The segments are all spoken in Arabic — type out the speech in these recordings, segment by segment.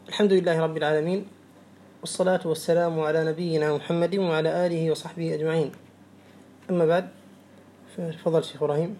الحمد لله رب العالمين، والصلاة والسلام على نبينا محمد وعلى آله وصحبه أجمعين. أما بعد، فضل شيخ إبراهيم.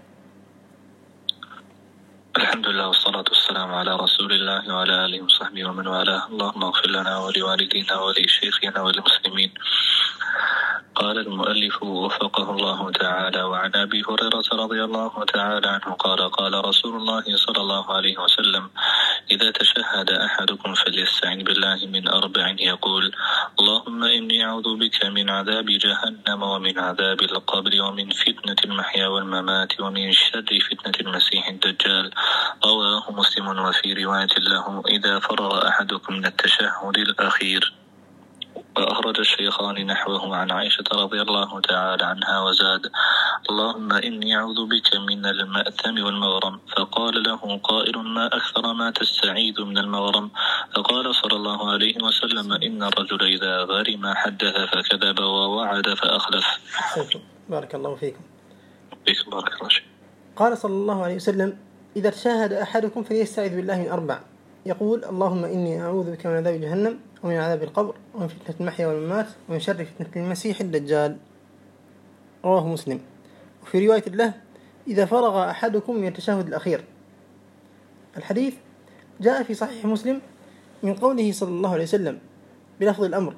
الحمد لله والصلاة والسلام على رسول الله وعلى آله وصحبه ومن والاه. اللهم اغفر لنا ولوالدينا ولشيخنا وللمسلمين. قال المؤلف وفقه الله تعالى: وعن أبي هريرة رضي الله تعالى عنه قال رسول الله صلى الله عليه وسلم: إذا تشهد أحدكم فليستعن بالله من 4 يقول: اللهم إني أعوذ بك من عذاب جهنم ومن عذاب القبر ومن فتنة المحيا والممات ومن شر فتنة المسيح الدجال. رواه مسلم. وفي رواية له: إذا فرغ أحدكم من التشهد الأخير. وأخرج الشيخان نحوه عن عائشة رضي الله تعالى عنها وزاد: اللهم إني أعوذ بك من المأثم والمغرم. فقال له قائل: ما أكثر ما تستعيذ من المغرم؟ فقال صلى الله عليه وسلم: إن الرجل إذا غرم حدث فكذب ووعد فأخلف. بارك الله فيكم. بارك الله. قال صلى الله عليه وسلم: إذا تشهد أحدكم فليستعذ بالله من 4 يقول: اللهم إني أعوذ بك من عذاب جهنم ومن عذاب القبر ومن فتنة المحيا والممات ومن شر فتنة المسيح الدجال. رواه مسلم. وفي رواية له: إذا فرغ أحدكم من التشهد الأخير. الحديث جاء في صحيح مسلم من قوله صلى الله عليه وسلم بلفظ الأمر،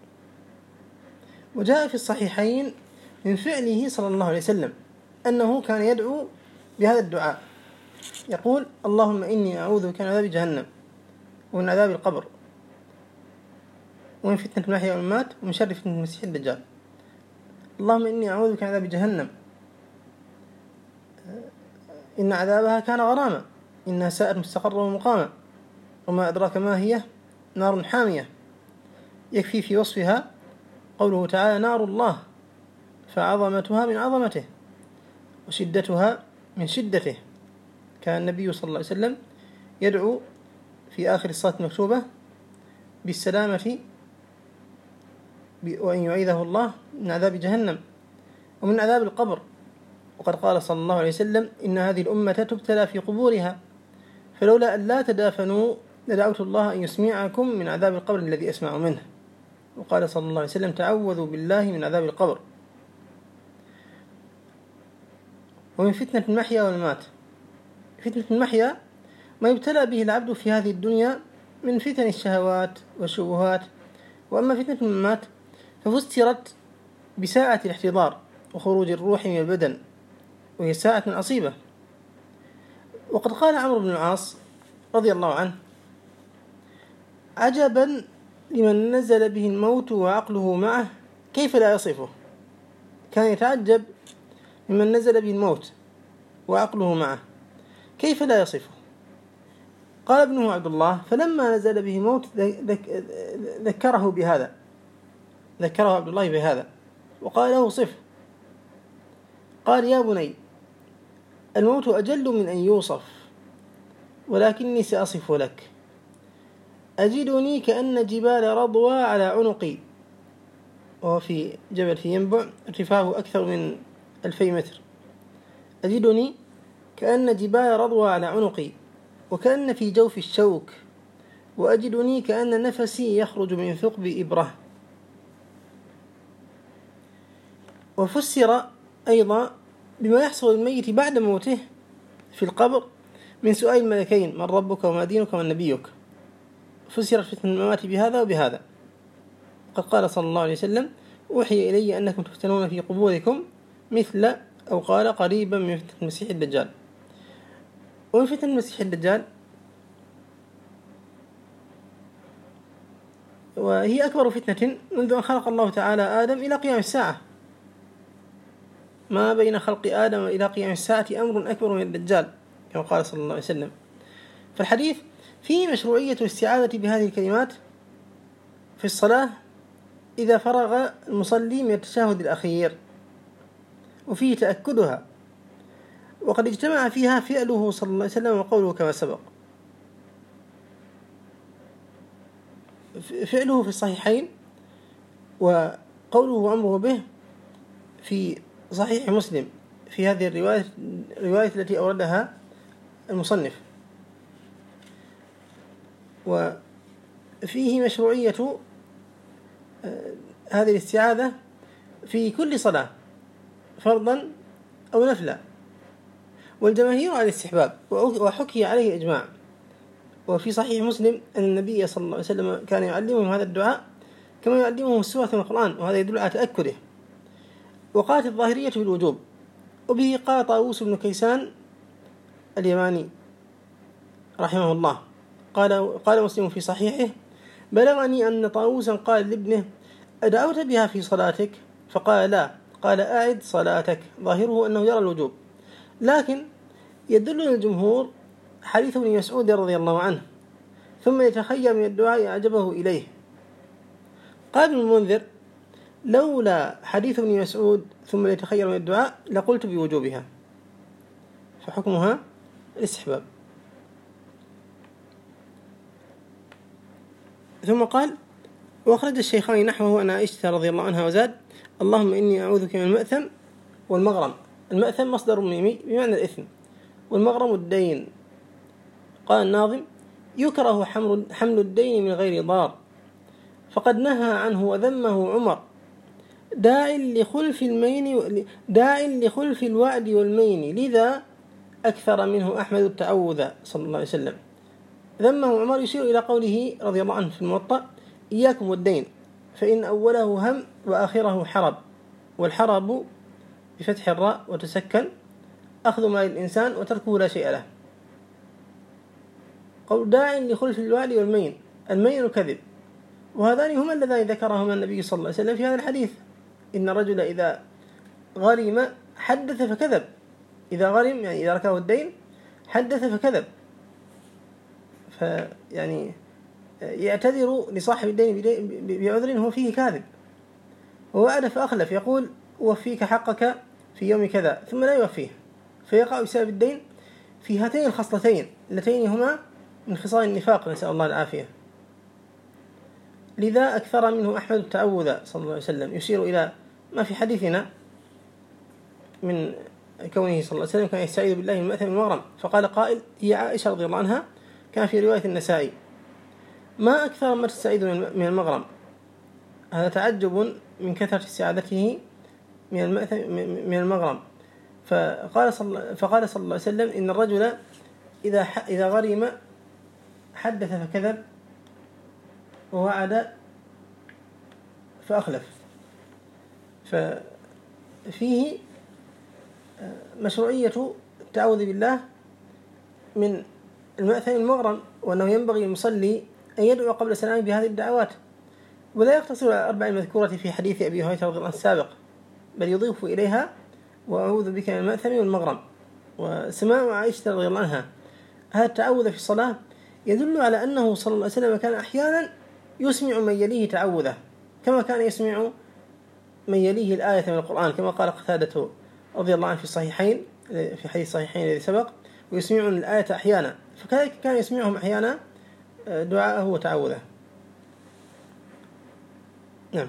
وجاء في الصحيحين من فعله صلى الله عليه وسلم أنه كان يدعو بهذا الدعاء، يقول: اللهم إني أعوذ بك من عذاب جهنم ومن عذاب القبر ومن فتنة المحيا والممات ومن شر فتنة المسيح الدجال. اللهم إني أعوذ بك من عذاب جهنم، إن عذابها كان غراما، إنها ساءت مستقرا ومقاما، وما أدراك ما هي، نار حامية. يكفي في وصفها قوله تعالى: نار الله، فعظمتها من عظمته وشدتها من شدته. كان النبي صلى الله عليه وسلم يدعو في آخر الصلاة المكتوبة بالسلامة وأن يعيذه الله من عذاب جهنم ومن عذاب القبر. وقد قال صلى الله عليه وسلم: إن هذه الأمة تبتلى في قبورها، فلولا أن لا تدافنوا لدعوت الله أن يسمعكم من عذاب القبر الذي أسمع منه. وقال صلى الله عليه وسلم: تعوذوا بالله من عذاب القبر. ومن فتنة المحيا والممات. فتنة المحيا ما يبتلى به العبد في هذه الدنيا من فتن الشهوات والشبهات. وأما فتنة الممات ففسرت بساعة الاحتضار وخروج الروح من البدن، وهي ساعة عصيبة. وقد قال عمرو بن العاص رضي الله عنه: عجبا لمن نزل به الموت وعقله معه، كيف لا يصفه؟ كان يتعجب ممن نزل به الموت وعقله معه، كيف لا يصفه؟ قال ابنه عبد الله: فلما نزل به الموت ذكره عبد الله بهذا وقال له: صفه. قال: يا بني، الموت أجل من أن يوصف، ولكني سأصف لك. أجدني كأن جبال رضوى على عنقي، وهو في جبل في ينبع ارتفاعه أكثر من 2000 متر. أجدني كأن جبال رضوى على عنقي وكأن في جوف الشوك، وأجدني كأن نفسي يخرج من ثقب إبرة. وفسر أيضا بما يحصل للميت بعد موته في القبر من سؤال الملكين: من ربك وما دينك ومن نبيك. فسرت فتنة الممات بهذا وبهذا. قد قال صلى الله عليه وسلم: أوحي إلي أنكم تفتنون في قبوركم مثل، أو قال قريبا من فتنة المسيح الدجال. ومن فتنة المسيح الدجال، وهي أكبر فتنة منذ أن خلق الله تعالى آدم إلى قيام الساعة. ما بين خلق آدم إلى قيام الساعة أمر أكبر من الدجال، كما قال صلى الله عليه وسلم. فالحديث فيه مشروعية الاستعاذة بهذه الكلمات في الصلاة إذا فرغ المصلي من التشهد الأخير، وفيه تأكدها، وقد اجتمع فيها فعله صلى الله عليه وسلم وقوله كما سبق. فعله في الصحيحين، وقوله وأمره به في صحيح مسلم في هذه الرواية التي أوردها المصنف. فيه مشروعية هذه الاستعاذة في كل صلاة فرضا أو نفلا، والجماهير على الاستحباب، وحكي عليه إجماع. وفي صحيح مسلم أن النبي صلى الله عليه وسلم كان يعلمهم هذا الدعاء كما يعلمهم السورة من القرآن، وهذا يدل على تأكده. وقالت الظاهرية بالوجوب، وبه قال طاووس بن كيسان اليماني رحمه الله قال مسلم في صحيحه: بلغني أن طاووسا قال لابنه: أدعوت بها في صلاتك؟ فقال: لا. قال: أعد صلاتك. ظاهره أنه يرى الوجوب، لكن يدل الجمهور حديث ابن مسعود رضي الله عنه: ثم يتخير من الدعاء أعجبه إليه. قال ابن المنذر: لولا حديث ابن مسعود ثم يتخير من الدعاء لقلت بوجوبها، فحكمها الاستحباب. ثم قال: وأخرج الشيخان نحوه أن عائشة رضي الله عنها وزاد: اللهم إني أعوذ بك من المأثم والمغرم. المأثم مصدر ميمي بمعنى الإثم، والمغرم الدين. قال الناظم: يكره حمل الدين من غير ضار، فقد نهى عنه وذمه عمر، داع لخلف الوعد والمين، لذا أكثر منه أحمد التعوذ صلى الله عليه وسلم. ذمه عمر يشير إلى قوله رضي الله عنه في الموطأ: إياكم والدين فإن أوله هم وآخره حرب، والحرب بفتح الراء وتسكن أخذ مال الإنسان وتركه لا شيء له. قول داع لخلف الوعد والمين، المين الكذب، وهذان هما اللذان ذكرهما النبي صلى الله عليه وسلم في هذا الحديث: إن الرجل إذا غرم حدث فكذب. إذا غرم يعني إذا ركاه الدين حدث فكذب، فيعني يعتذر لصاحب الدين بعذر هو فيه كاذب، ووعد فأخلف، يقول أوفيك حقك في يوم كذا ثم لا يوفيه، فيقع بسبب الدين في هاتين الخصلتين اللتين هما من خصال النفاق، نسأل الله العافية. لذا أكثر منه أحمد التعوذ صلى الله عليه وسلم، يشير إلى ما في حديثنا من كونه صلى الله عليه وسلم كان يستعيذ بالله من المأثم والمغرم. فقال قائل: هي عائشة رضي الله عنها، كان في رواية النسائي: ما أكثر ما تستعيذ من المغرم. هذا تعجب من كثرة استعاذته من المغرم. فقال صلى الله عليه وسلم: إن الرجل إذا غرم حدث فكذب ووعد فأخلف. ففيه مشروعية التعوذ بالله من المأثم المغرم، وأنه ينبغي للمصلي أن يدعو قبل سلامه بهذه الدعوات، ولا يقتصر على الأربع المذكورة في حديث أبي هريرة رضي الله عنه السابق، بل يضيف إليها: وأعوذ بك من المأثم والمغرم. وسماع عائشة رضي الله عنها هذا التعوذ في الصلاة يدل على أنه صلى الله عليه وسلم كان أحيانا يسمع من يليه تعوذه، كما كان يسمع من يليه الآية من القرآن، كما قال قتادة رضي الله عنه في الصحيحين في حديث الصحيحين الذي سبق: ويسمعون الآية أحيانا، فكذلك كان يسمعهم أحيانا دعاءه وتعوذه. نعم.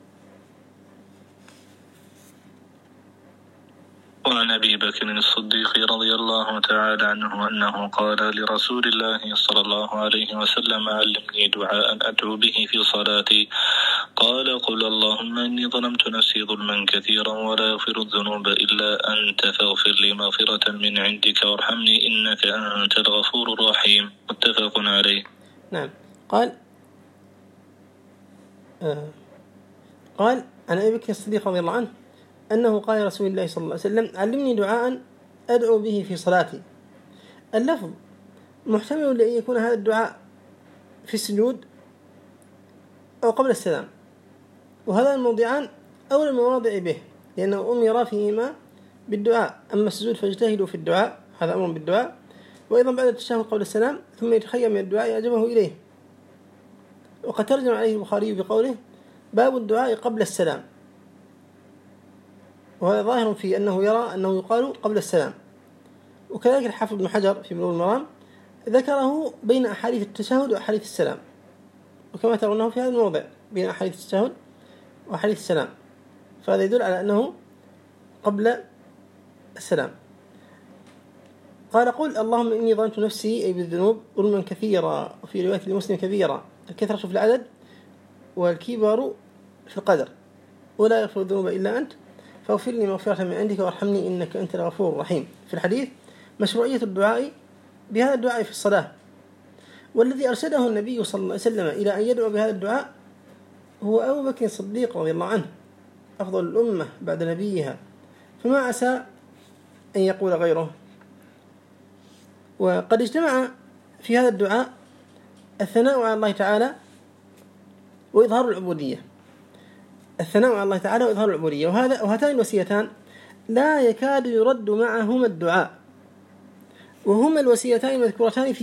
وعن أبي بكر الصديق رضي الله تعالى عنه أنه قال لرسول الله صلى الله عليه وسلم: علمني دعاء أدعو به في صلاتي. قال: قل اللهم إني ظلمت نفسي ظلما كثيرا ولا يغفر الذنوب إلا أنت، فاغفر لي مغفرة من عندك وارحمني إنك أنت الغفور الرحيم. متفق عليه. نعم. قال عن أبي بكر الصديق رضي الله عنه أنه قال رسول الله صلى الله عليه وسلم: علمني دعاء أدعو به في صلاتي. اللفظ محتمل لأن يكون هذا الدعاء في السجود أو قبل السلام، وهذا الموضعان أول المواضع به، لأنه أمر فيهما بالدعاء. أما السجود فاجتهدوا في الدعاء، هذا أمر بالدعاء، وأيضا بعد التشهد قبل السلام ثم يتخير من الدعاء أعجبه إليه. وقد ترجم عليه البخاري بقوله: باب الدعاء قبل السلام، وهذا ظاهر في أنه يرى أنه يقال قبل السلام. وكذلك الحافظ ابن حجر في بلوغ المرام ذكره بين أحاديث التشهد وأحاديث السلام، وكما ترونه في هذا الموضع بين أحاديث التشهد وأحاديث السلام، فهذا يدل على أنه قبل السلام. قال قل اللهم إني ظلمت نفسي أي بالذنوب ظلما كثيرا، وفي رواية لمسلم كبيرا، الكثرة في العدد والكبر في القدر، ولا يغفر الذنوب إلا أنت فاغفر لي مغفرة من عندك وارحمني إنك أنت الغفور الرحيم. في الحديث مشروعية الدعاء بهذا الدعاء في الصلاة، والذي أرشده النبي صلى الله عليه وسلم إلى أن يدعو بهذا الدعاء هو أبو بكر الصديق رضي الله عنه، أفضل الأمة بعد نبيها، فما عسى أن يقول غيره. وقد اجتمع في هذا الدعاء الثناء على الله تعالى وإظهار العبودية، الثناء على الله تعالى وإظهار العبودية، وهاتان الوسيلتان لا يكاد يرد معهما الدعاء، وهما الوسيلتان المذكورتان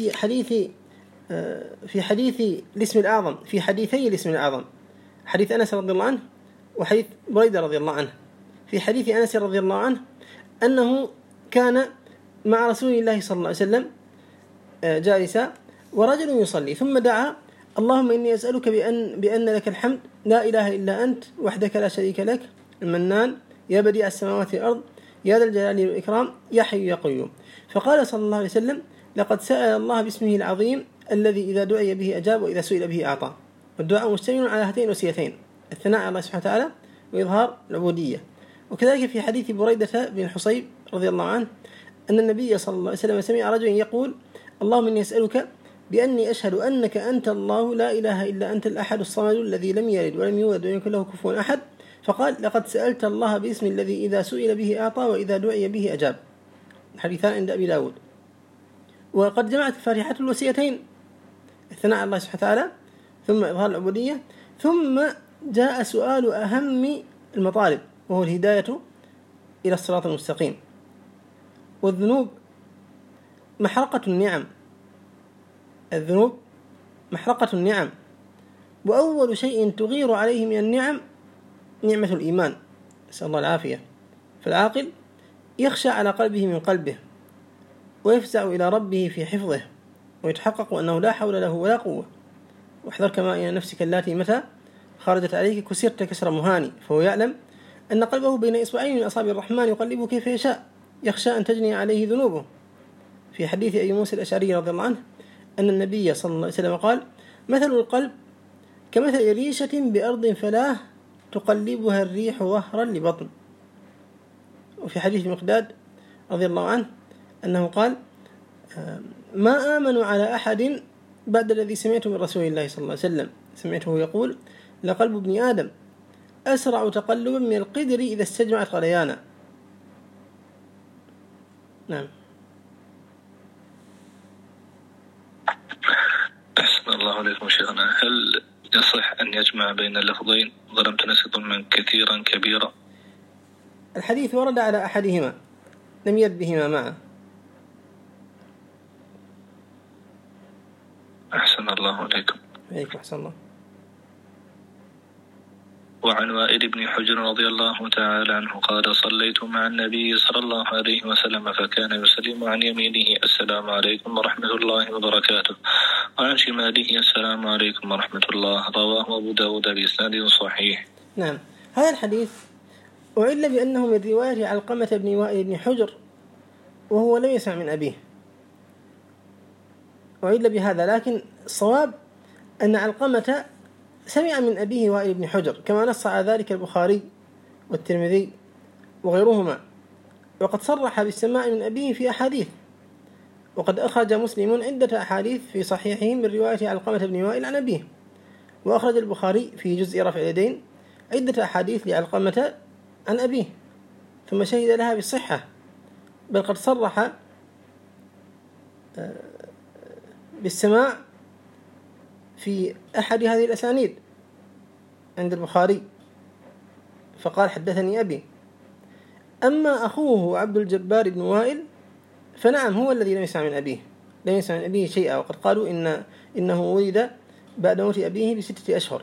في حديث الاسم الأعظم، في حديثي الاسم الأعظم، حديث أنس رضي الله عنه وحديث بريدة رضي الله عنه. في حديث أنس رضي الله عنه أنه كان مع رسول الله صلى الله عليه وسلم جالسا ورجل يصلي ثم دعا اللهم إني أسألك بأن لك الحمد لا إله إلا أنت وحدك لا شريك لك المنان يا بديع السماوات والأرض يا ذا الجلال والإكرام يا حي يا قيوم. فقال صلى الله عليه وسلم لقد سأل الله باسمه العظيم الذي إذا دعي به أجاب وإذا سئل به أعطى. والدعاء مشتمل على هاتين الوسيلتين، الثناء على الله سبحانه وتعالى وإظهار العبودية. وكذلك في حديث بريدة بن الحصيب رضي الله عنه أن النبي صلى الله عليه وسلم سمع رجلا يقول اللهم إني أسألك بأني أشهد أنك أنت الله لا إله إلا أنت الأحد الصمد الذي لم يلد ولم يولد ولم يكن له كفوا أحد، فقال لقد سألت الله باسم الذي إذا سئل به أعطى وإذا دعي به أجاب. حديثان عند أبي داود. وقد جمعت الفاتحة الوسيلتين، الثناء على الله سبحانه وتعالى ثم إظهار العبودية، ثم جاء سؤال أهم المطالب وهو الهداية إلى الصراط المستقيم. والذنوب محرقة النعم، الذنوب محرقة النعم، وأول شيء تغير عليه من النعم نعمة الإيمان، نسأل الله العافية. فالعاقل يخشى على قلبه من قلبه ويفزع إلى ربه في حفظه ويتحقق أنه لا حول له ولا قوة. واحذر كما إلى نفسك التي متى خرجت عليك كسرت كسر مهاني، فهو يعلم أن قلبه بين إصبعين من أصابع الرحمن يقلبه كيف يشاء، يخشى أن تجني عليه ذنوبه. في حديث أبي موسى الأشعري رضي الله عنه أن النبي صلى الله عليه وسلم قال مثل القلب كمثل ريشة بأرض فلاة تقلبها الريح ظهرا لبطن. وفي حديث مقداد رضي الله عنه أنه قال ما آمنوا على أحد بعد الذي سمعته من رسول الله صلى الله عليه وسلم، سمعته يقول لقلب ابن آدم أسرع تقلبا من القدر إذا استجمعت غليانا. نعم. أحسن الله عليكم شيخنا، هل يصح أن يجمع بين اللفظين ظلمت نفسي ظلما كثيرا كبيرا؟ الحديث ورد على أحدهما لم يرد بهما معا. أحسن الله عليكم. عليكم أحسن الله. وعن وائل بن حجر رضي الله تعالى عنه قال صليت مع النبي صلى الله عليه وسلم فكان يسلم عن يمينه السلام عليكم ورحمة الله وبركاته، وعن شماله السلام عليكم ورحمة الله، رواه أبو داود بإسناد صحيح. نعم. هذا الحديث أعل بأنه من رواية علقمة بن وائل بن حجر وهو لم يسمع من أبيه، أعل بهذا، لكن الصواب أن علقمة سمع من أبيه وائل بن حجر كما نص على ذلك البخاري والترمذي وغيرهما، وقد صرح بالسماع من أبيه في أحاديث. وقد أخرج مسلم عدة أحاديث في صحيحه من رواية علقمة بن وائل عن أبيه، وأخرج البخاري في جزء رفع اليدين عدة أحاديث لعلقمة عن أبيه ثم شهد لها بالصحة، بل قد صرح بالسماع في أحد هذه الأسانيد عند البخاري فقال حدثني أبي. أما أخوه عبد الجبار بن وائل فنعم هو الذي لم يسمع من أبيه، لم يسمع من أبيه شيئا، وقد قالوا إنه ولد بعد موت أبيه ب6 أشهر.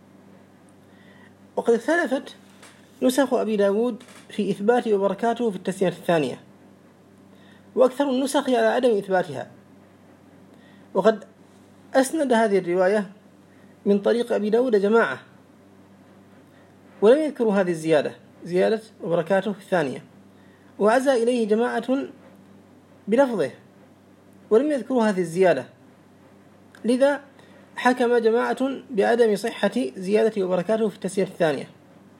وقد اختلفت نسخ أبي داود في إثبات وبركاته في التسمية الثانية، وأكثر النسخ على عدم إثباتها. وقد أسند هذه الرواية من طريق أبي داود جماعة ولم يذكروا هذه الزيادة، زيادة وبركاته الثانية، وعزى إليه جماعة بلفظه ولم يذكروا هذه الزيادة، لذا حكم جماعة بعدم صحة زيادة وبركاته في التسمية الثانية.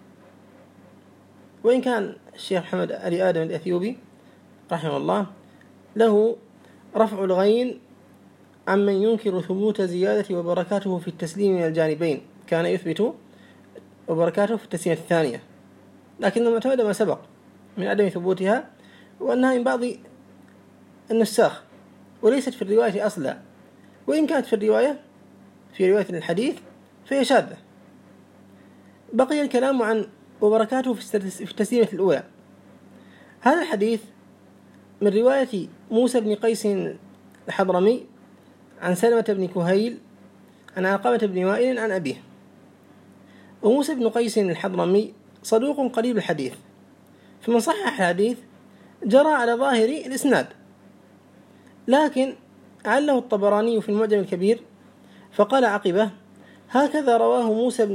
وإن كان الشيخ محمد علي آدم الأثيوبي رحمه الله له رفع الغين عمن ينكر ثبوت زيادة وبركاته في التسليم من الجانبين، كان يثبت وبركاته في التسمية الثانية، لكنه معتمد ما سبق من عدم ثبوتها وأنها من بعض النساخ وليست في الرواية أصلا، وإن كانت في رواية الحديث فهي شاذة. بقي الكلام عن وبركاته في التسليمة الأولى. هذا الحديث من رواية موسى بن قيس الحضرمي عن سلمة بن كهيل عن علقمة بن وائل عن أبيه. وموسى بن قيس الحضرمي صدوق قليل الحديث، فمن صحح الحديث جرى على ظاهر الإسناد، لكن عله الطبراني في المعجم الكبير فقال عقبه: هكذا رواه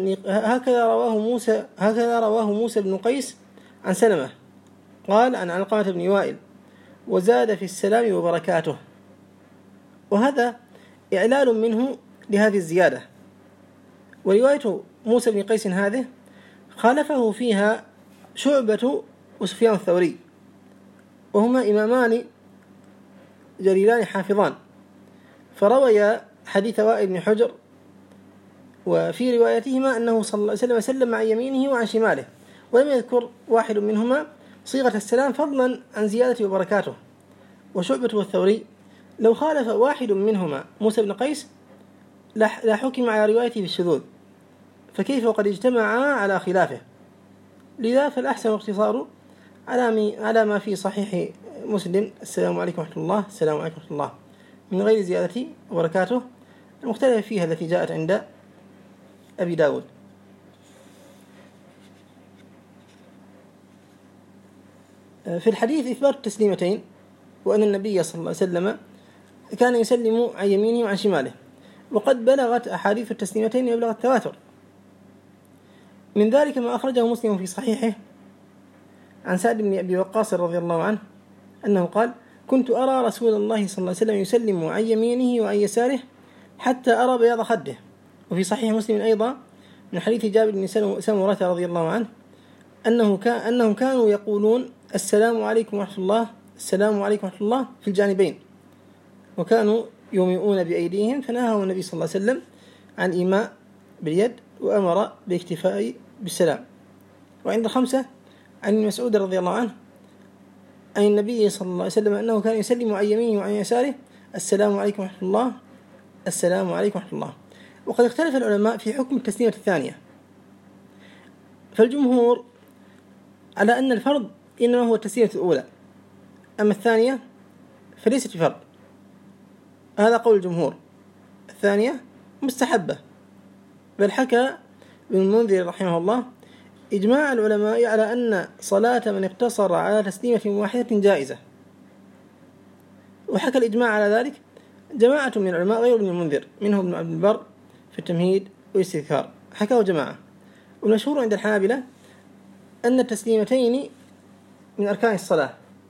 موسى بن قيس عن سلمة، قال عن علقمة بن وائل، وزاد في السلام وبركاته. وهذا إعلال منه لهذه الزيادة. ورواية موسى بن قيس هذه خالفه فيها شعبة وسفيان الثوري، وهما إمامان جليلان حافظان، فرويا حديث وائل بن حجر، وفي روايتهما أنه صلى الله عليه وسلم سلم عن يمينه وعن شماله، ولم يذكر واحد منهما صيغة السلام فضلا عن زيادة وبركاته. وشعبة والثوري لو خالف واحد منهما موسى بن قيس لا حكم على روايته بالشذوذ، فكيف وقد اجتمعا على خلافه؟ لذا فالأحسن اقتصار على ما في صحيح مسلم: السلام عليكم ورحمة الله، السلام عليكم ورحمة الله، من غير زيادة وبركاته المختلفة فيها التي جاءت عند أبي داود. في الحديث إثبات التسليمتين، وأن النبي صلى الله عليه وسلم كان يسلم عن يمينه وعن شماله، وقد بلغت أحاديث التسليمتين مبلغ التواتر. من ذلك ما أخرجه مسلم في صحيحه عن سعد بن أبي وقاص رضي الله عنه أنه قال: كنت أرى رسول الله صلى الله عليه وسلم يسلم عن يمينه وعن يساره حتى أرى بياض خده. وفي صحيح مسلم أيضا من حديث جابر بن سمرة رضي الله عنه أنهم كانوا يقولون: السلام عليكم ورحمة الله، السلام عليكم ورحمة الله في الجانبين، وكانوا يومئون بأيديهم، فنهاهم النبي صلى الله عليه وسلم عن إيماء باليد وأمر بالاكتفاء بالسلام. وعند 5 عن مسعود رضي الله عنه عن النبي صلى الله عليه وسلم أنه كان يسلم عن يمينه وعن يساره: السلام عليكم ورحمة الله، السلام عليكم ورحمة الله. وقد اختلف العلماء في حكم التسليمة الثانية، فالجمهور على أن الفرض إنما هو التسليمة الأولى، أما الثانية فليست بفرض. هذا قول الجمهور، الثانية مستحبة. بل حكى ابن المنذر رحمه الله إجماع العلماء على أن صلاة من اقتصر على تسليمة واحدة جائزة، وحكى الإجماع على ذلك جماعة من العلماء غير ابن المنذر، منهم ابن عبد البر في التمهيد والاستذكار، حكاه جماعة. والمشهور عند الحنابلة أن التسليمتين من أركان الصلاة.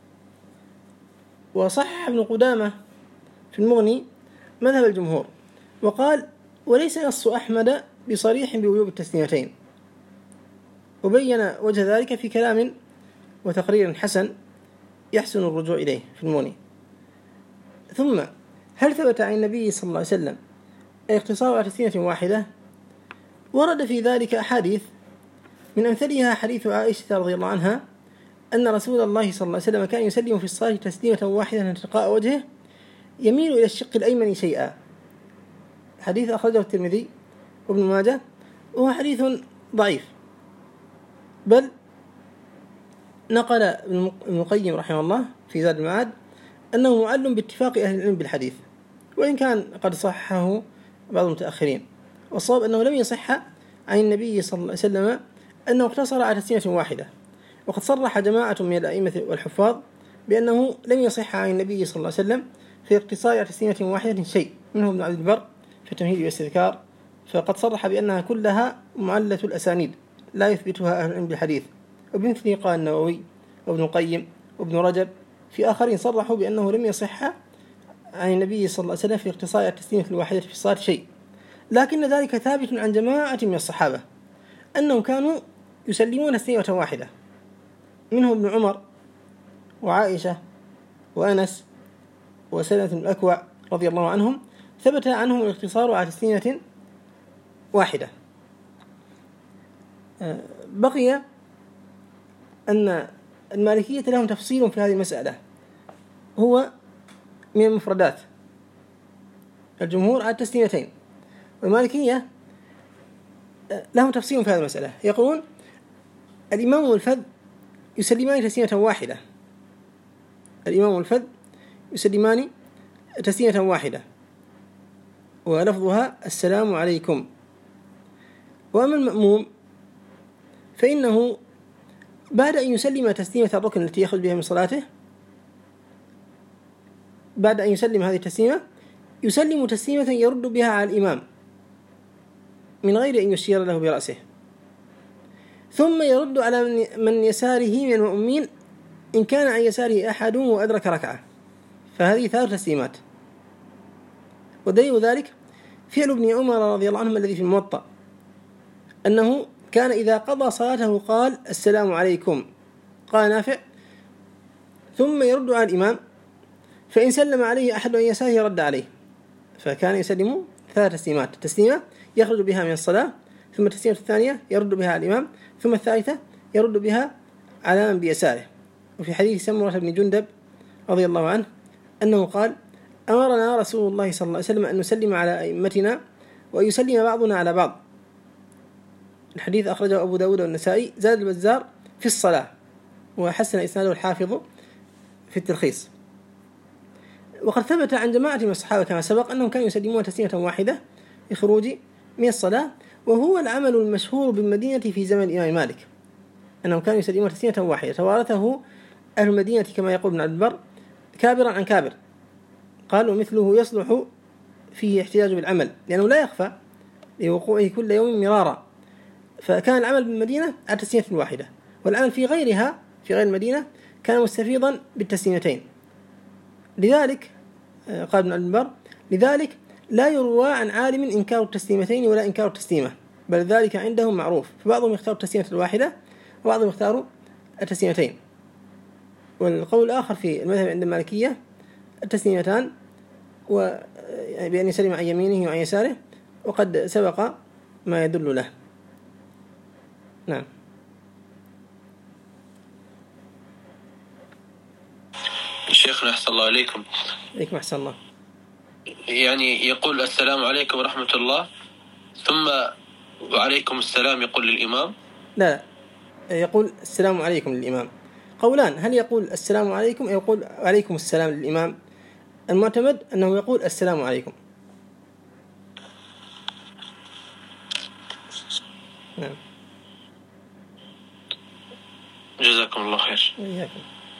وصحح ابن قدامة في المغني مذهب الجمهور، وقال: وليس نص أحمد بصريح بوجوب التسليمتين، وبين وجه ذلك في كلام وتقرير حسن يحسن الرجوع إليه في المغني. ثم هل ثبت عن النبي صلى الله عليه وسلم الاقتصار على تسليمة واحدة؟ ورد في ذلك أحاديث، من أمثلها حديث عائشة رضي الله عنها أن رسول الله صلى الله عليه وسلم كان يسلم في الصلاة تسليمة واحدة من تلقاء وجهه يميل إلى الشق الأيمن شيئا. حديث أخرجه الترمذي وابن ماجه، وهو حديث ضعيف، بل نقل ابن القيم رحمه الله في زاد المعاد أنه معلم باتفاق أهل العلم بالحديث، وإن كان قد صححه بعض المتأخرين. والصواب أنه لم يصح عن النبي صلى الله عليه وسلم أنه اقتصر على تسليمة واحدة. وقد صرح جماعة من الأئمة والحفاظ بأنه لم يصح عن النبي صلى الله عليه وسلم في اقتصار على تسليمة واحدة شيء، منهم ابن عبد البر في التمهيد والاستذكار، فقد صرح بأنها كلها معلة الأسانيد لا يثبتها أهل العلم بالحديث. وبمثله قال النووي وابن القيم وابن رجب في آخرين صرحوا بأنه لم يصح عن النبي صلى الله عليه وسلم في اقتصار التسليمة الواحدة في الصلاة شيء، لكن ذلك ثابت عن جماعة من الصحابة أنهم كانوا يسلمون تسليمة واحدة، منهم ابن عمر وعائشة وأنس وسلمة بن الأكوع رضي الله عنهم، ثبت عنهم الاقتصار على تسليمة واحدة. بقي أن المالكية لهم تفصيل في هذه المسألة، هو من المفردات. الجمهور على التسليمتين، والمالكية لهم تفصيل في هذه المسألة، يقولون الإمام والفذ يسلمان تسليمة واحدة، الإمام والفذ يسلمان تسليمة واحدة ولفظها السلام عليكم. وأما المأموم فإنه بعد أن يسلم تسليمة الركن التي يخرج بها من صلاته، بعد أن يسلم هذه التسليمة يسلم تسليمة يرد بها على الإمام من غير أن يشير له برأسه، ثم يرد على من يساره من المؤمنين إن كان عن يساره أحد وأدرك ركعة، فهذه 3 تسليمات. ودليل ذلك فعل ابن عمر رضي الله عنه الذي في الموطأ، أنه كان إذا قضى صلاته قال السلام عليكم، قال نافع، ثم يرد على الإمام، فإن سلم عليه أحد عن يساره رد عليه، فكان يسلم 3 تسليمات، تسليمة يخرج بها من الصلاة، ثم التسليمة الثانية يرد بها على الإمام، ثم الثالثة يرد بها على من بيساره. وفي حديث سمرة بن جندب رضي الله عنه أنه قال أمرنا رسول الله صلى الله عليه وسلم أن نسلم على أئمتنا ويسلم بعضنا على بعض. الحديث أخرجه أبو داود والنسائي، زاد البزار في الصلاة، وحسن إسناده الحافظ في التلخيص. وقد ثبت عن جماعة من الصحابة كما سبق أنهم كانوا يسلمون تسليمة واحدة لخروج من الصلاة، وهو العمل المشهور بالمدينة في زمن الإمام مالك، أنهم كانوا يسلمون تسليمة واحدة، توارثه أهل المدينة كما يقول ابن عبد البر كابرا عن كابر، قالوا مثله يصلح فيه احتجاج بالعمل لأنه لا يخفى لوقوعه كل يوم مرارا، فكان العمل بالمدينة على تسليمة واحدة، والعمل في غيرها في غير المدينة كان مستفيضا بالتسليمتين. لذلك قال ابن عبد البر لذلك لا يروى عن عالم إنكار التسليمتين ولا إنكار التسليمة، بل ذلك عندهم معروف، فبعضهم يختار التسليمة الواحدة وبعضهم يختار التسليمتين. والقول الآخر في المذهب عند المالكية التسليمتان، وبأن يسلم عن يمينه وعن يساره، وقد سبق ما يدل له. نعم. شيخنا أحسن الله عليكم. عليكم أحسن الله. يعني يقول السلام عليكم ورحمة الله ثم وعليكم السلام يقول للإمام؟ لا، يقول السلام عليكم للإمام. قولان، هل يقول السلام عليكم أو يقول عليكم السلام للإمام؟ المعتمد أنه يقول السلام عليكم. نعم. جزاكم الله خير. وإياكم.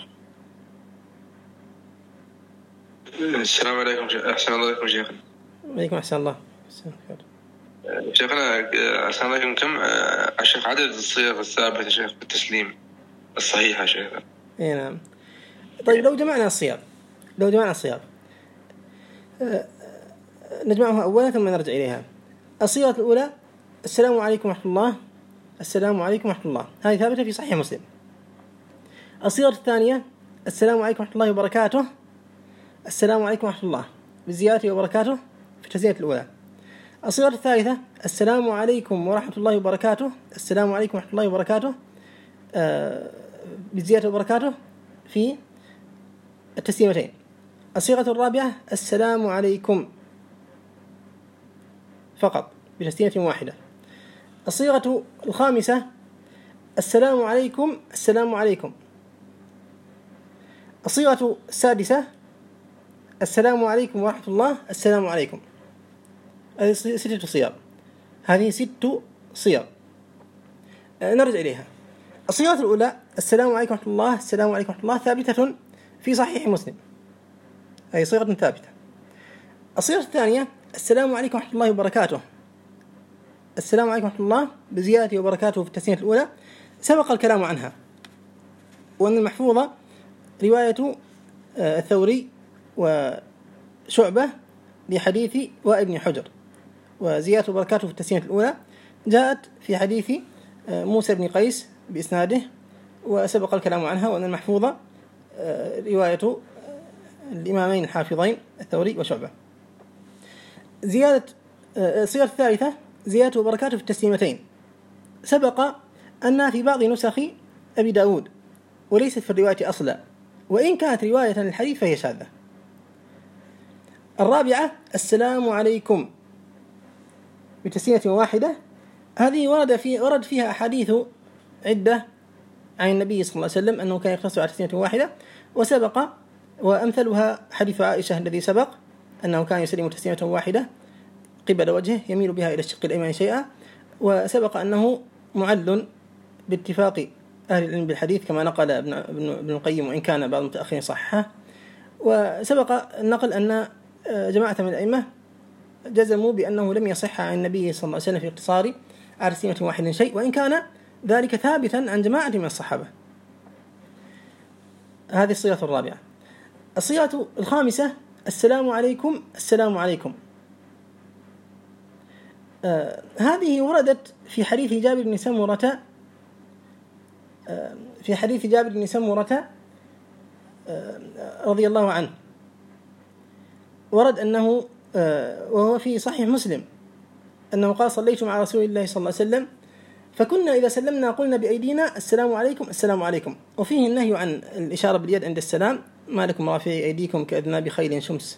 السلام عليكم. أحسن الله عليكم شيخنا. عليكم أحسن الله. شيخنا أحسن الله عليكم، كم شيخ عدد الصيغ الثابتة شيخ بالتسليم الصحيحة شيخنا؟ إيه نعم. طيب لو جمعنا الصيغ نجمعها أولا ثم نرجع إليها. الصيغة الأولى السلام عليكم ورحمة الله، السلام عليكم ورحمة الله، هذه ثابتة في صحيح مسلم. الصيغة الثانية السلام عليكم ورحمة الله وبركاته، السلام عليكم ورحمة الله بزيادة وبركاته في التسليمة الأولى. الصيغة الثالثة السلام عليكم ورحمة الله وبركاته، السلام عليكم ورحمة الله وبركاته بزيادة وبركاته في التسليمتين. الصيغة الرابعة السلام عليكم فقط بتسليمة واحدة. الصيغة الخامسة السلام عليكم السلام عليكم. الصيغة السادسة السلام عليكم ورحمة الله السلام عليكم. هذه 6 صيغ، هذه 6 صيغ. نرجع إليها. الصيغة الأولى السلام عليكم ورحمة الله، السلام عليكم ورحمة الله ثابتة في صحيح مسلم، هذه صيغة ثابتة. الصيغة الثانية السلام عليكم ورحمة الله وبركاته، السلام عليكم ورحمة الله بزيادة وبركاته في التسليمة الأولى، سبق الكلام عنها، وأن المحفوظة رواية الثوري وشعبة لحديث وائل بن حجر، وزيادة وبركاته في التسمية الأولى جاءت في حديث موسى بن قيس بإسناده، وسبق الكلام عنها، وأن المحفوظة رواية الإمامين الحافظين الثوري وشعبة. زيادة الصيغة الثالثة زيادة وبركاته في التسليمتين، سبق أنها في بعض نسخ أبي داود وليست في الرواية أصلا، وإن كانت رواية للحديث فهي شاذة. الرابعة السلام عليكم بتسليمة واحدة، هذه ورد فيها أحاديث عدة عن النبي صلى الله عليه وسلم أنه كان يقتصر على تسليمة واحدة، وسبق وأمثلها حديث عائشة الذي سبق أنه كان يسلم تسليمة واحدة قبل وجهه يميل بها إلى الشق الأيمن شيئا، وسبق أنه معل باتفاق أهل العلم بالحديث كما نقل ابن القيم، وإن كان بعض المتأخرين صححه. وسبق النقل أن جماعة من الأئمة جزموا بأنه لم يصح عن النبي صلى الله عليه وسلم في اقتصار على تسليمة واحد شيء، وإن كان ذلك ثابتا عن جماعة من الصحابة. هذه الصيغة الرابعة. الصيغة الخامسة السلام عليكم السلام عليكم، هذه وردت في حديث جابر بن سمرة رضي الله عنه، ورد أنه وهو في صحيح مسلم أنه قال صليت مع رسول الله صلى الله عليه وسلم فكنا إذا سلمنا قلنا بأيدينا السلام عليكم السلام عليكم، وفيه النهي عن الإشارة باليد عند السلام، ما لكم رافعي أيديكم كأذناب خيل شمس.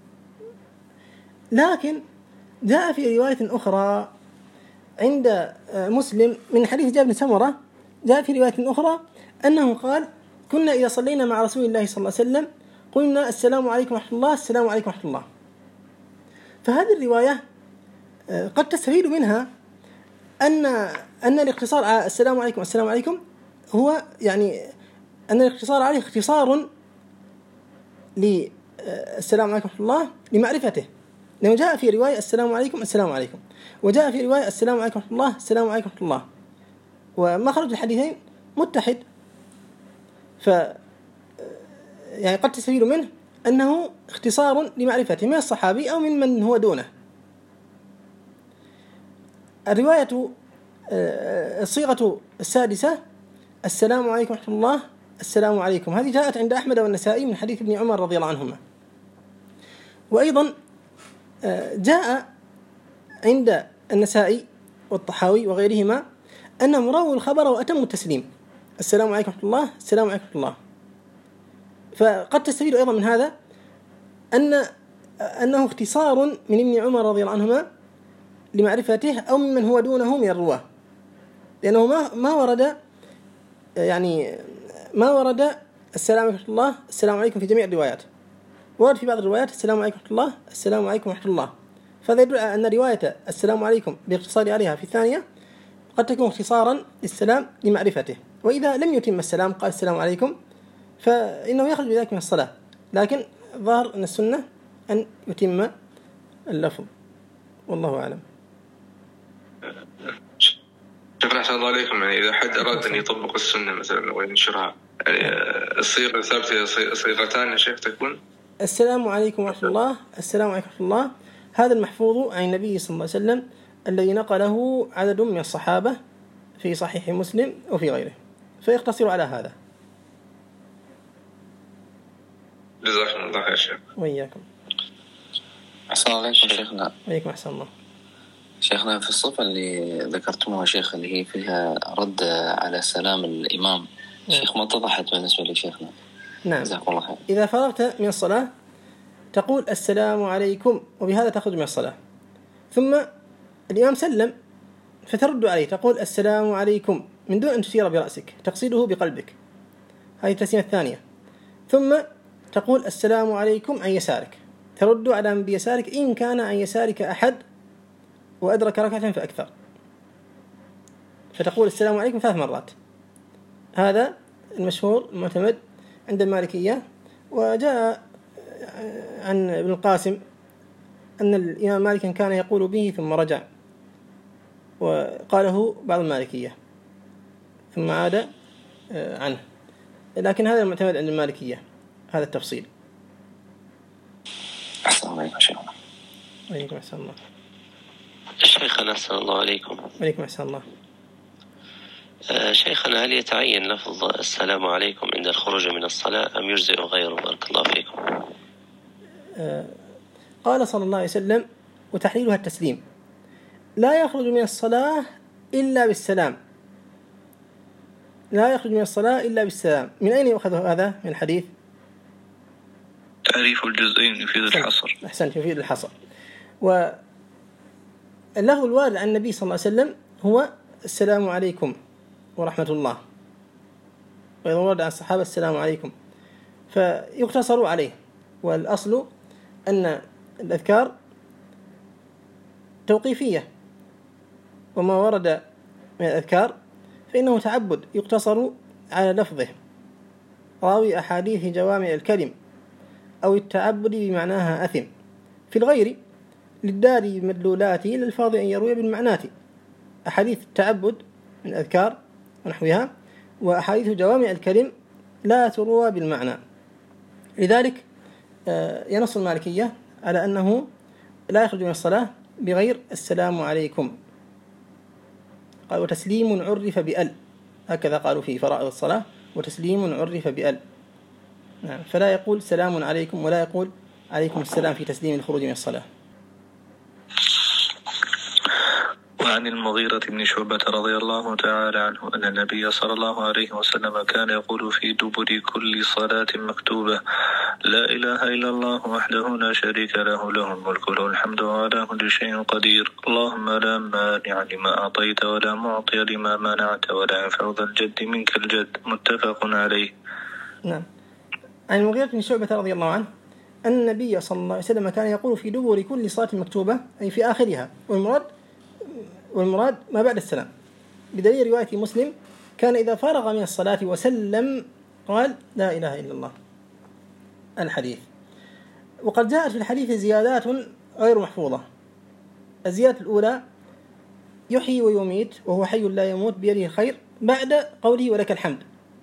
لكن جاء في رواية أخرى عند مسلم من حديث جابر بن سمرة، جاء في رواية أخرى أنه قال كنا إذا صلينا مع رسول الله صلى الله عليه وسلم قلنا السلام عليكم ورحمة الله السلام عليكم ورحمة الله. فهذه الرواية قد تستفيد منها أن الاقتصار على السلام عليكم السلام عليكم هو يعني أن الاقتصار عليه اختصار للسلام عليكم ورحمة الله لمعرفته، لأنه جاء في رواية السلام عليكم السلام عليكم، وجاء في رواية السلام عليكم ورحمة الله السلام عليكم ورحمة الله، ومخرج الحديثين متحد. يعني قد تستفيد منه أنه اختصار لمعرفته من الصحابي أو من هو دونه. الرواية الصيغة السادسة السلام عليكم ورحمة الله السلام عليكم، هذه جاءت عند أحمد والنسائي من حديث ابن عمر رضي الله عنهما. وأيضا جاء عند النسائي والطحاوي وغيرهما أنهم رووا الخبر وأتموا التسليم السلام عليكم ورحمة الله السلام عليكم ورحمة الله. فقد تستفيد أيضا من هذا أنه اختصار من ابن عمر رضي الله عنهما لمعرفته أو ممن هو دونه من الرواة، لأنه ما ورد السلام عليكم ورحمة الله السلام عليكم في جميع الروايات، ورد في بعض الروايات السلام عليكم ورحمة الله السلام عليكم ورحمة الله. فهذا يدل على أن رواية السلام عليكم باختصار عليها في الثانية قد تكون اختصارا للسلام لمعرفته، وإذا لم يتم السلام قال السلام عليكم فإنه يخرج بذلك من الصلاة، لكن ظهر أن السنة أن يتم اللفظ، والله أعلم. شكرا أحسن الله عليكم. يعني إذا حد أراد أن يطبق السنة مثلا وينشرها، يعني الصيغة الثابتة صيغتان يا شيخ تكون السلام عليكم ورحمة الله السلام عليكم ورحمة الله، هذا المحفوظ عن النبي صلى الله عليه وسلم الذي نقله عدد من الصحابة في صحيح مسلم وفي غيره، فيقتصر على هذا. جزاكم الله خير شيخ. وإياكم. أحسن الله عليكم شيخنا. وإياكم أحسن الله. شيخنا في الصفة اللي ذكرتموها شيخ اللي هي فيها رد على سلام الإمام، شيخ ما اتضحت بالنسبة لي شيخنا. نعم. جزاكم الله خير. إذا فرغت من الصلاة تقول السلام عليكم، وبهذا تخرج من الصلاة، ثم الإمام سلم فترد عليه تقول السلام عليكم من دون أن تشير برأسك، تقصده بقلبك، هذه التسليمة الثانية. ثم تقول السلام عليكم عن يسارك، ترد على من بيسارك إن كان عن يسارك أحد وأدرك ركعة فأكثر، فتقول السلام عليكم 3 مرات. هذا المشهور المعتمد عند المالكية. وجاء عن ابن القاسم أن الإمام مالك كان يقول به ثم رجع، وقاله بعض المالكية ثم عاد عنه، لكن هذا المعتمد عند المالكية. هذا التفصيل. أحسن الله عليكم شيخنا. وعليكم أحسن الله. شيخنا أحسن الله عليكم. وعليكم أحسن الله. شيخنا هل يتعين لفظ السلام عليكم عند الخروج من الصلاة أم يجزئ غيره؟ بارك الله فيكم. قال صلى الله عليه وسلم: وتحليلها التسليم، لا يخرج من الصلاة إلا بالسلام، لا يخرج من الصلاة إلا بالسلام. من أين يؤخذ هذا من الحديث؟ تعريف الجزئين يفيد الحصر. أحسنت، يفيد الحصر. واللفظ الوارد عن النبي صلى الله عليه وسلم هو السلام عليكم ورحمة الله، وإذا ورد عن الصحابة السلام عليكم، فيقتصر عليه. والأصل أن الأذكار توقيفية، وما ورد من الأذكار فإنه تعبد يقتصر على لفظه، راوي أحاديث جوامع الكلم، أو التعبد بمعناها أثم. في الغير للدار بمدلولاته للفاظ أن يروي بالمعنات، أحاديث التعبد من أذكار ونحوها، وأحاديث جوامع الكلم لا تروى بالمعنى. لذلك ينص المالكية على أنه لا يخرج من الصلاة بغير السلام عليكم. قال: وتسليم عرف بأل، هكذا قالوا في فرائض الصلاة: وتسليم عرف بأل. فلا يقول سلام عليكم ولا يقول عليكم السلام في تسليم الخروج من الصلاة. وعن المغيرة بن شعبة رضي الله تعالى عنه أن النبي صلى الله عليه وسلم كان يقول في دبر كل صلاة مكتوبة: لا إله إلا الله وحده لا شريك له، له الملك وله الحمد وعلى كل شيء قدير، اللهم لا مانع لما أعطيت ولا معطي لما منعت ولا ينفع ذا الجد منك الجد. متفق عليه. نعم. عن المغيرة بن شعبة رضي الله عنه أن النبي صلى الله عليه وسلم كان يقول في دبر كل صلاة مكتوبة، أي في آخرها، والمراد ما بعد السلام، بدليل رواية مسلم: كان إذا فرغ من الصلاة وسلم قال: لا إله إلا الله. الحديث. وقد جاءت في الحديث زيادات غير محفوظة. الزيادة الأولى: يحيي ويميت وهو حي لا يموت بيده الخير، بعد قوله ولك الحمد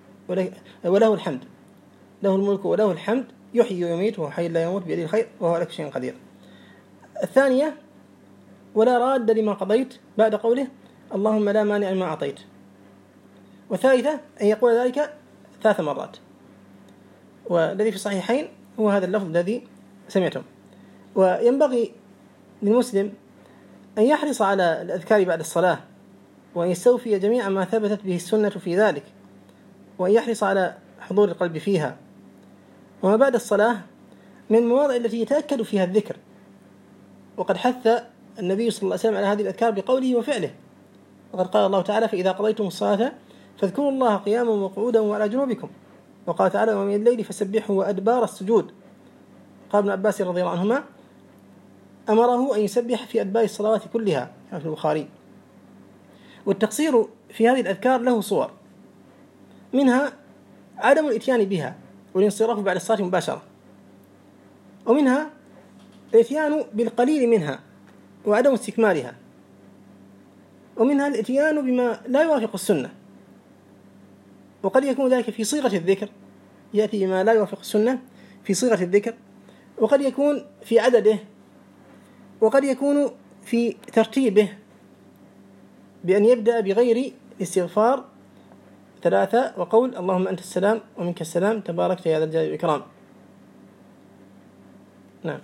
وله الحمد، له الملك وله الحمد، يحيي ويميت وهو حي لا يموت بيده الخير وهو على كل شيء قدير. الثانية: ولا راد لما قضيت، بعد قوله اللهم لا مانع لما أعطيت. والثالثة أن يقول ذلك 3 مرات. والذي في الصحيحين هو هذا اللفظ الذي سمعتم. وينبغي للمسلم أن يحرص على الأذكار بعد الصلاة، وأن يستوفي جميع ما ثبتت به السنة في ذلك، وأن يحرص على حضور القلب فيها. وما بعد الصلاة من المواضع التي يتأكد فيها الذكر، وقد حث النبي صلى الله عليه وسلم على هذه الأذكار بقوله وفعله. وقد قال الله تعالى: فإذا قضيتم الصلاة فاذكروا الله قياما وقعودا وعلى جنوبكم. وقال تعالى: ومن الليل فسبحه وأدبار السجود. قال ابن عباس رضي الله عنهما: أمره أن يسبح في أدبار الصلوات كلها، في البخاري. والتقصير في هذه الأذكار له صور، منها عدم الإتيان بها والانصراف بعد الصلاة مباشرة، ومنها الإتيان بالقليل منها وعدم استكمالها، ومنها الإتيان بما لا يوافق السنة. وقد يكون ذلك في صيغة الذكر، يأتي بما لا يوافق السنة في صيغة الذكر، وقد يكون في عدده، وقد يكون في ترتيبه، بأن يبدأ بغير استغفار 3 وقول اللهم أنت السلام ومنك السلام تباركت يا ذا الجلال والإكرام. نعم.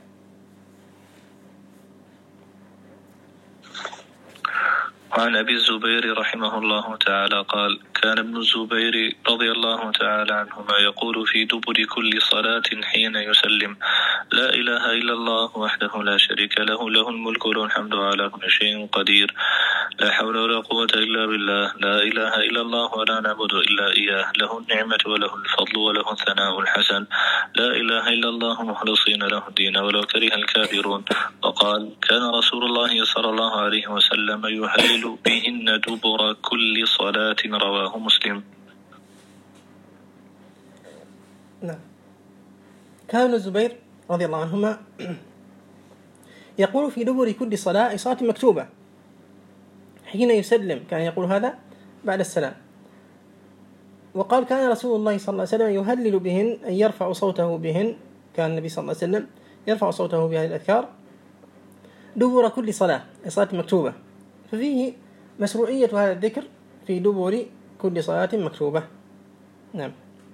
وعن أبي الزبير رحمه الله تعالى قال: كان ابن الزبير رضي الله تعالى عنهما يقول في دبر كل صلاة حين يسلم: لا إله إلا الله وحده لا شريك له، له الملك وله الحمد على كل شيء قدير، لا حول ولا قوة إلا بالله، لا إله إلا الله ولا نعبد إلا إياه، له النعمة وله الفضل وله الثناء الحسن، لا إله إلا الله مخلصين له الدين ولو كره الكافرون. وقال: كان رسول الله صلى الله عليه وسلم يهلل بهن دبر كل صلاة. رواه مسلم. نعم. كان الزبير رضي الله عنهما يقول في دبر كل صلاة مكتوبة حين يسلم، كان يقول هذا بعد السلام. وقال كان رسول الله صلى الله عليه وسلم يهلل بهن، أن يرفع صوته بهن، كان النبي صلى الله عليه وسلم يرفع صوته بهذه الأذكار دبر كل صلاة مكتوبة، ففيه مشروعية هذا الذكر في دبر كل صلاة مكتوبة. نعم.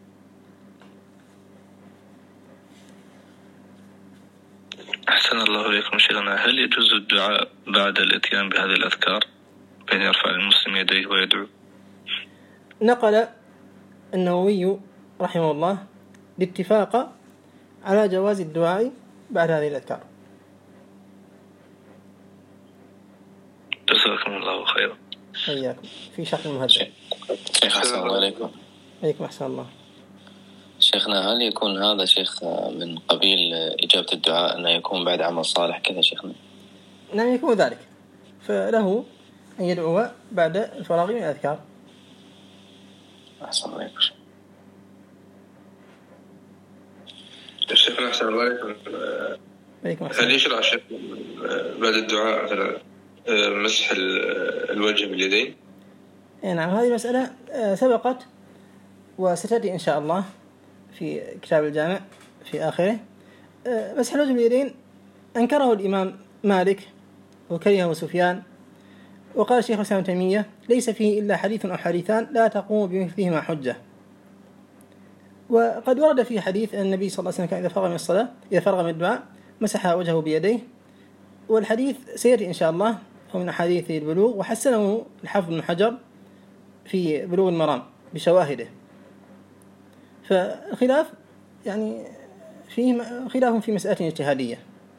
أحسن الله إليكم شيخنا، هل يجوز الدعاء بعد الإتيان بهذه الأذكار بأن يرفع المسلم يديه ويدعو؟ نقل النووي رحمه الله الاتفاق على جواز الدعاء بعد هذه الأذكار. جزاكم الله خيرا. إياكم. في شرح المهذب. شيخ أحسن الله عليكم. عليكم أحسن الله. شيخنا هل يكون هذا شيخ من قبيل إجابة الدعاء أنه يكون بعد عمل صالح كذا شيخنا؟ نعم يكون ذلك، فله أن يدعو بعد الفراغ من الأذكار. أحسن الله عليكم. شيخنا أحسن الله عليكم. هل يشرع الشيخ بعد الدعاء مثلا مسح الوجه باليدين؟ نعم، هذه المسألة سبقت وستأتي إن شاء الله في كتاب الجامع في آخره. مسح الوجه باليدين أنكره الإمام مالك وكرهه سفيان، وقال الشيخ الإسلام ابن تيمية ليس فيه إلا حديث أو حديثان لا تقوم بمثلهما حجة. وقد ورد في حديث أن النبي صلى الله عليه وسلم كان إذا فرغ من الدعاء مسح وجهه بيديه، والحديث سيأتي إن شاء الله هو من أحاديث البلوغ، وحسنه الحافظ بن حجر في بلوغ المرام بشواهده. فالخلاف يعني فيه خلاف في مسألة اجتهادية.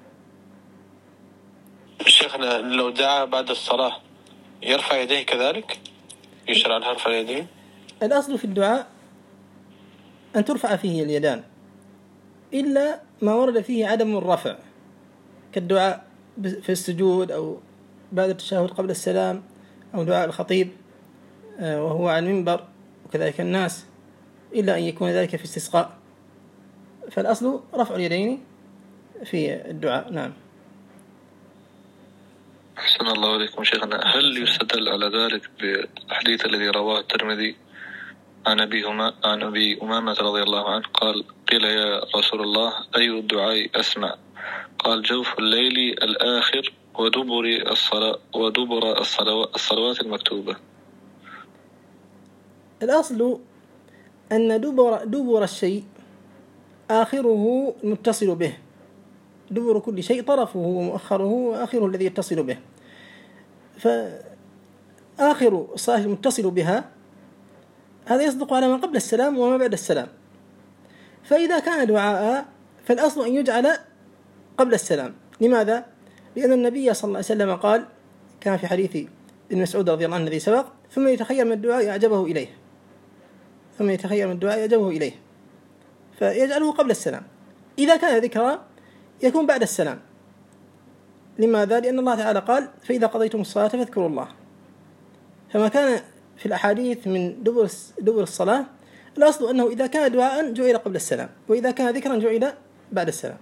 شيخنا لو دعا بعد الصلاة يرفع يديه كذلك؟ يشرع له رفع يديه؟ الأصل في الدعاء أن ترفع فيه اليدان، إلا ما ورد فيه عدم الرفع كالدعاء في السجود أو بعد التشهد قبل السلام أو دعاء الخطيب وهو على المنبر وكذلك الناس، إلا أن يكون ذلك في استسقاء. فالأصل رفع اليدين في الدعاء. نعم. أحسن الله عليكم شيخنا، هل يستدل على ذلك بالحديث الذي رواه الترمذي عن أبي أمامة رضي الله عنه قال قيل يا رسول الله أي الدعاء أسمع؟ قال جوف الليل الآخر ودبر الصلوات المكتوبة. الأصل أن دبر الشيء آخره متصل به، دبر كل شيء طرفه ومؤخره وآخره الذي يتصل به، فآخر الصلاة المتصل بها هذا يصدق على ما قبل السلام وما بعد السلام. فإذا كان دعاء فالأصل أن يجعل قبل السلام. لماذا؟ لأن النبي صلى الله عليه وسلم قال كان في حديث ابن مسعود رضي الله عنه الذي سبق ثم يتخير من الدعاء أعجبه إليه فيجعله قبل السلام. إذا كان ذكرى يكون بعد السلام. لماذا؟ لأن الله تعالى قال فإذا قضيتم الصلاة فاذكروا الله. فما كان في الأحاديث من دبر الصلاة الأصل أنه إذا كان دعاء جعل قبل السلام، وإذا كان ذكرا جعل بعد السلام.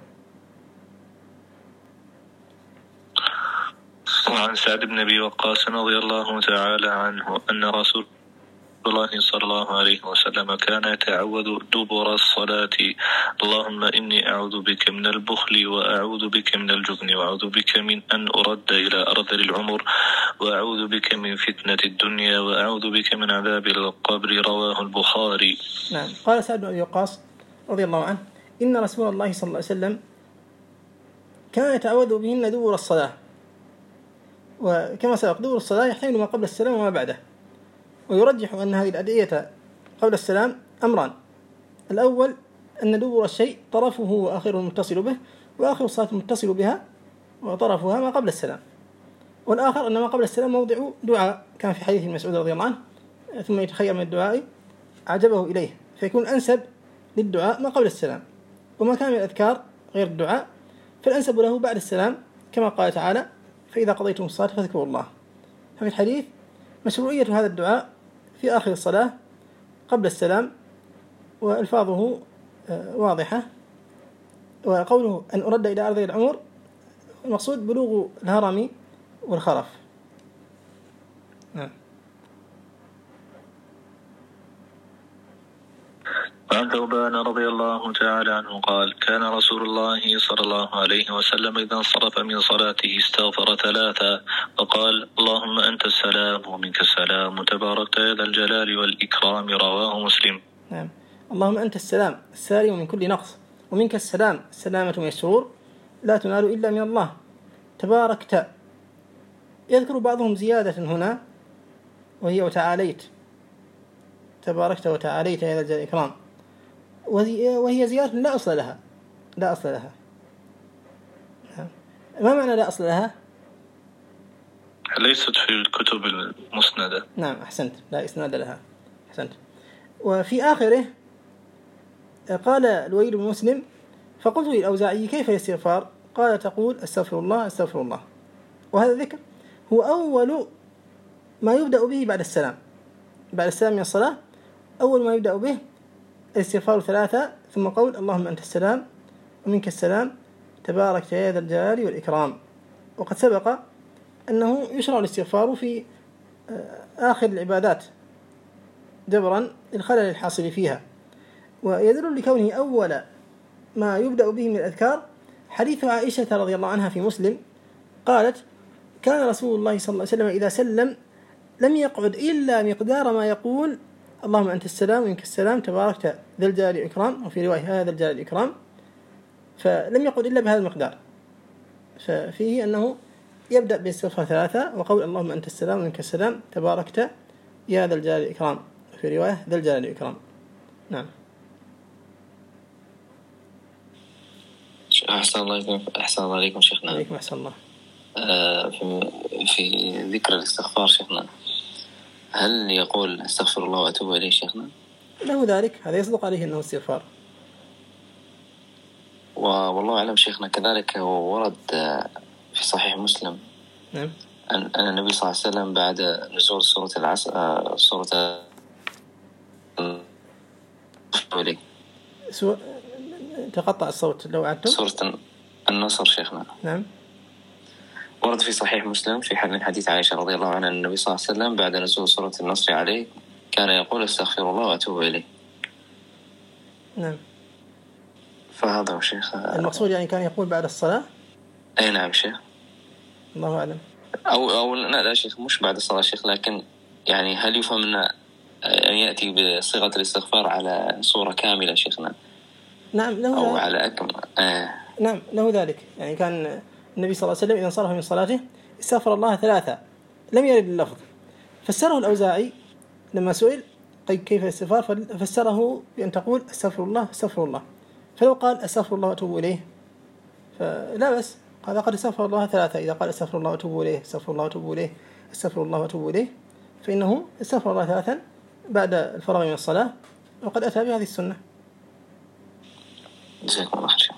وعن سعد بن أبي وقاص رضي الله تعالى عنه أن رسول الله صلى الله عليه وسلم كان يتعوذ دبر الصلاة اللهم إني أعوذ بك من البخل وأعوذ بك من الجبن وأعوذ بك من أن أرد إلى أرذل العمر وأعوذ بك من فتنة الدنيا وأعوذ بك من عذاب القبر. رواه البخاري. نعم. قال سعد بن أبي وقاص رضي الله عنه إن رسول الله صلى الله عليه وسلم كان يتعوذ بهن دبر الصلاة، وكما سبق دبر الصلاة يحتمل ما قبل السلام وما بعده. ويرجح أن هذه الأدعية قبل السلام أمران: الأول أن دبر الشيء طرفه وآخره المتصل به، وآخر الصلاة المتصل بها وطرفها ما قبل السلام. والآخر أن ما قبل السلام موضع دعاء، كان في حديث مسعود رضي الله عنه ثم يتخير من الدعاء أعجبه إليه، فيكون أنسب للدعاء ما قبل السلام. وما كان من الأذكار غير الدعاء فالأنسب له بعد السلام، كما قال تعالى فإذا قضيتم الصلاة فاذكروا الله. ففي الحديث مشروعية هذا الدعاء في آخر الصلاة قبل السلام، وألفاظه واضحة. وقوله أن أرد إلى أرض العمر المقصود بلوغ الهرم والخرف. نعم. وعن ثوبان رضي الله تعالى عنه قال كان رسول الله صلى الله عليه وسلم إذا انصرف من صلاته استغفر 3 وقال اللهم أنت السلام ومنك السلام وتباركت يا ذا الجلال والإكرام. رواه مسلم. نعم. اللهم أنت السلام السالم من كل نقص، ومنك السلام السلامة من الشرور لا تنال إلا من الله، تباركت. يذكر بعضهم زيادة هنا وهي وتعاليت، تباركت وتعاليت يا ذا الجلال والإكرام، وهي زيادة لا أصل لها، لا أصل لها. ما معنى لا أصل لها؟ ليست في الكتب المسندة. نعم أحسنت، لا إسناد لها، أحسنت. وفي آخره قال الوليد بن مسلم فقلت للأوزاعي كيف الاستغفار؟ قال تقول استغفر الله استغفر الله. وهذا الذكر هو أول ما يبدأ به بعد السلام، بعد السلام من الصلاة أول ما يبدأ به الاستغفار 3 ثم قول اللهم أنت السلام ومنك السلام تبارك يا ذا الجلال والإكرام. وقد سبق أنه يشرع الاستغفار في آخر العبادات جبرا للخلل الحاصل فيها. ويدل لكونه أول ما يبدأ به من الأذكار حديث عائشة رضي الله عنها في مسلم قالت كان رسول الله صلى الله عليه وسلم إذا سلم لم يقعد إلا مقدار ما يقول اللهم أنت السلام ومنك السلام تباركت ذا الجلال والإكرام، وفي رواية هذا الجلال والإكرام، فلم يقعد إلا بهذا المقدار. ففيه أنه يبدأ باستغفار 3 وقول اللهم أنت السلام ومنك السلام تباركت يا ذا الجلال والإكرام، وفي رواية ذا الجلال والإكرام. نعم. أحسن الله عليكم شيخنا. عليكم أحسن الله. في ذكر الاستغفار شيخنا هل يقول استغفر الله وأتوب إليه شيخنا؟ له ذلك، هذا يصدق عليه أنه استغفار. والله أعلم شيخنا كذلك ورد في صحيح مسلم نعم أن النبي صلى الله عليه وسلم بعد نزول سورة العصر سورة تقطع الصوت لو عدتم. سورة النصر شيخنا. نعم. ورد في صحيح مسلم في حديث عائشة رضي الله عنها أن النبي صلى الله عليه وسلم بعد نزول سورة النصر عليه كان يقول استغفر الله وأتوب إليه. نعم. فهذا هو شيخ المقصود يعني كان يقول بعد الصلاة. أي نعم شيخ. الله أعلم. أو لا شيخ مش بعد الصلاة شيخ، لكن يعني هل يفهم أن يأتي بصيغة الاستغفار على صورة كاملة شيخنا؟ نعم له أو على أكمل. نعم له ذلك، يعني كان النبي صلى الله عليه وسلم إذا انصرف من صلاته استغفر الله 3 لم يرد اللفظ، فسره الأوزاعي لما سئل كيف الاستغفار فسره بأن تقول استغفر الله استغفر الله، فلو قال استغفر الله وأتوب إليه فلا بس، هذا قد استغفر الله 3 إذا قال استغفر الله وأتوب إليه استغفر الله وأتوب إليه استغفر الله وأتوب إليه فإنه استغفر الله 3 بعد الفراغ من الصلاة، وقد أتى بهذه السنة. جزاكم الله خير.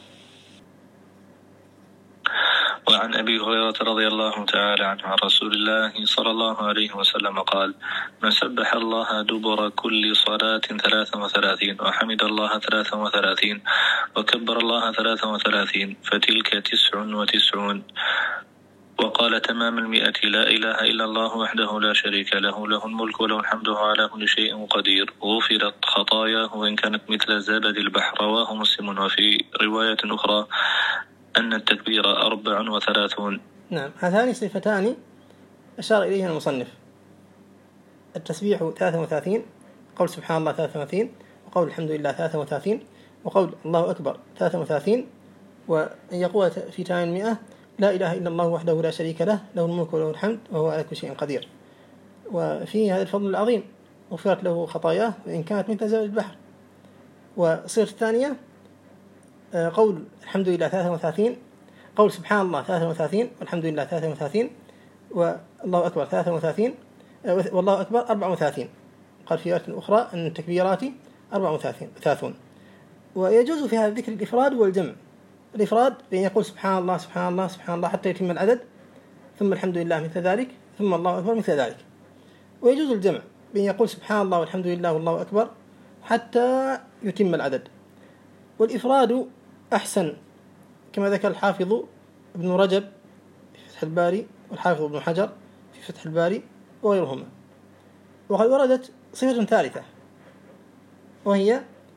وعن أبي هريرة رضي الله تعالى عنه عن رسول الله صلى الله عليه وسلم قال من سبح الله دبر كل صلاة 33 وحمد الله 33 وكبر الله 33 فتلك 99. وقال تمام 100 لا إله إلا الله وحده لا شريك له له الملك وله الحمد على كل شيء قدير غفرت خطاياه وإن كانت مثل زبد البحر. رواه مسلم. وفي رواية أخرى أن التكبير 34. نعم. هذان صفتان أشار إليها المصنف، التسبيح 33 قول سبحان الله 33 وقول الحمد لله 33 وقول الله أكبر 33 وأن يقول في تمام 100 لا إله إلا الله وحده لا شريك له له الملك وله الحمد وهو على كل شيء قدير. وفيه هذا الفضل العظيم غفرت له خطاياه وإن كانت مثل زبد البحر. والصيغة الثانية قول الحمد لله 33 قول سبحان الله 33 والحمد لله 33 والله أكبر 33 والله أكبر 34. قال في آية أخرى أن التكبيرات 34. ويجوز في هذا الذكر الإفراد والجمع. الإفراد بأن يقول سبحان الله سبحان الله سبحان الله حتى يتم العدد، ثم الحمد لله مثل ذلك، ثم الله أكبر مثل ذلك. ويجوز الجمع بأن يقول سبحان الله والحمد لله والله أكبر حتى يتم العدد. والإفراد أحسن كما ذكر الحافظ ابن رجب في فتح الباري والحافظ ابن حجر في فتح الباري وغيرهما. وقد وردت صفة ثالثة وهي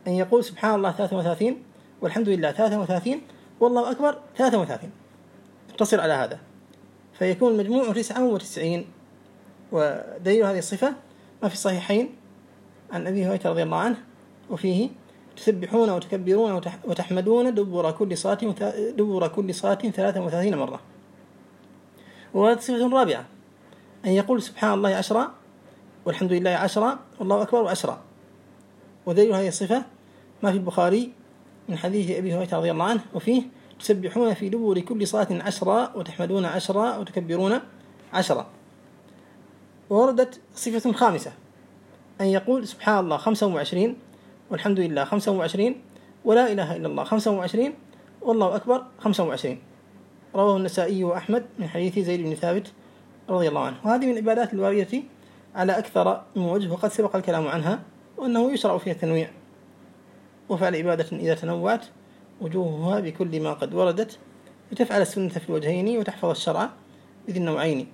أن يقول سبحان الله 33 والحمد لله 33 والله أكبر 33، يقتصر على هذا فيكون المجموع 99. ودليل هذه الصفة ما في الصحيحين عن أبي هريرة رضي الله عنه وفيه تسبحون وتكبرون وتحمدون دبر كل صلاة 33 مرة. وهذه صفة رابعة أن يقول سبحان الله 10 والحمد لله 10 والله أكبر 10. ودليل هذه الصفة ما في البخاري من حديث أبي هريرة رضي الله عنه وفيه تسبحون في دبر كل صلاة 10 وتحمدون 10 وتكبرون 10. ووردت صفة خامسة أن يقول سبحان الله 25 والحمد لله 25 ولا إله إلا الله 25 والله أكبر 25. رواه النسائي وأحمد من حديث زيد بن ثابت رضي الله عنه. وهذه من العبادات الواردة على أكثر من وجه وقد سبق الكلام عنها، وأنه يشرع فيها التنويع، وفعل عبادة إذا تنوعت وجوهها بكل ما قد وردت لتفعل السنة في الوجهين وتحفظ الشرع بذي النوعين.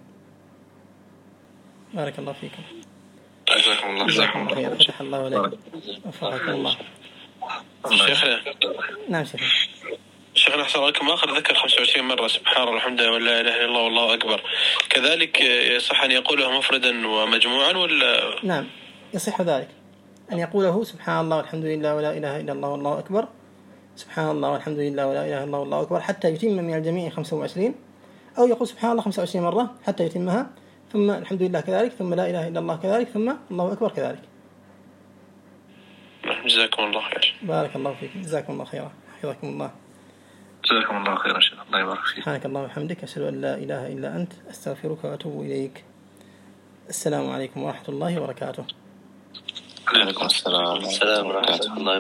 بارك الله فيكم. جزاكم الله خير. فتح الله عليكم وفقكم الله. شيخنا. نعم شيخنا. شيخنا أحسن الله ما أخذ ذكر 25 مرة سبحان الله والحمد لله ولا إله إلا الله والله أكبر، كذلك يصح أن يقوله مفردا ومجموعا ولا؟ نعم يصح ذلك أن يقوله سبحان الله والحمد لله ولا إله إلا الله والله أكبر، سبحان الله والحمد لله ولا إله إلا الله والله أكبر حتى يتم من الجميع 25، أو يقول سبحان الله 25 مرة حتى يتمها، ثم الحمد لله كذلك، ثم لا إله إلا الله كذلك، ثم الله أكبر كذلك. جزاكم الله خير. بارك الله فيكم. جزاكم الله خيرا. حفظكم الله. جزاكم الله خيرا شيخ. الله يبارك فيك. سبحانك اللهم وبحمدك أشهد أن لا إله إلا أنت أستغفرك وأتوب إليك. السلام عليكم ورحمة الله وبركاته. عليكم السلام ورحمة الله.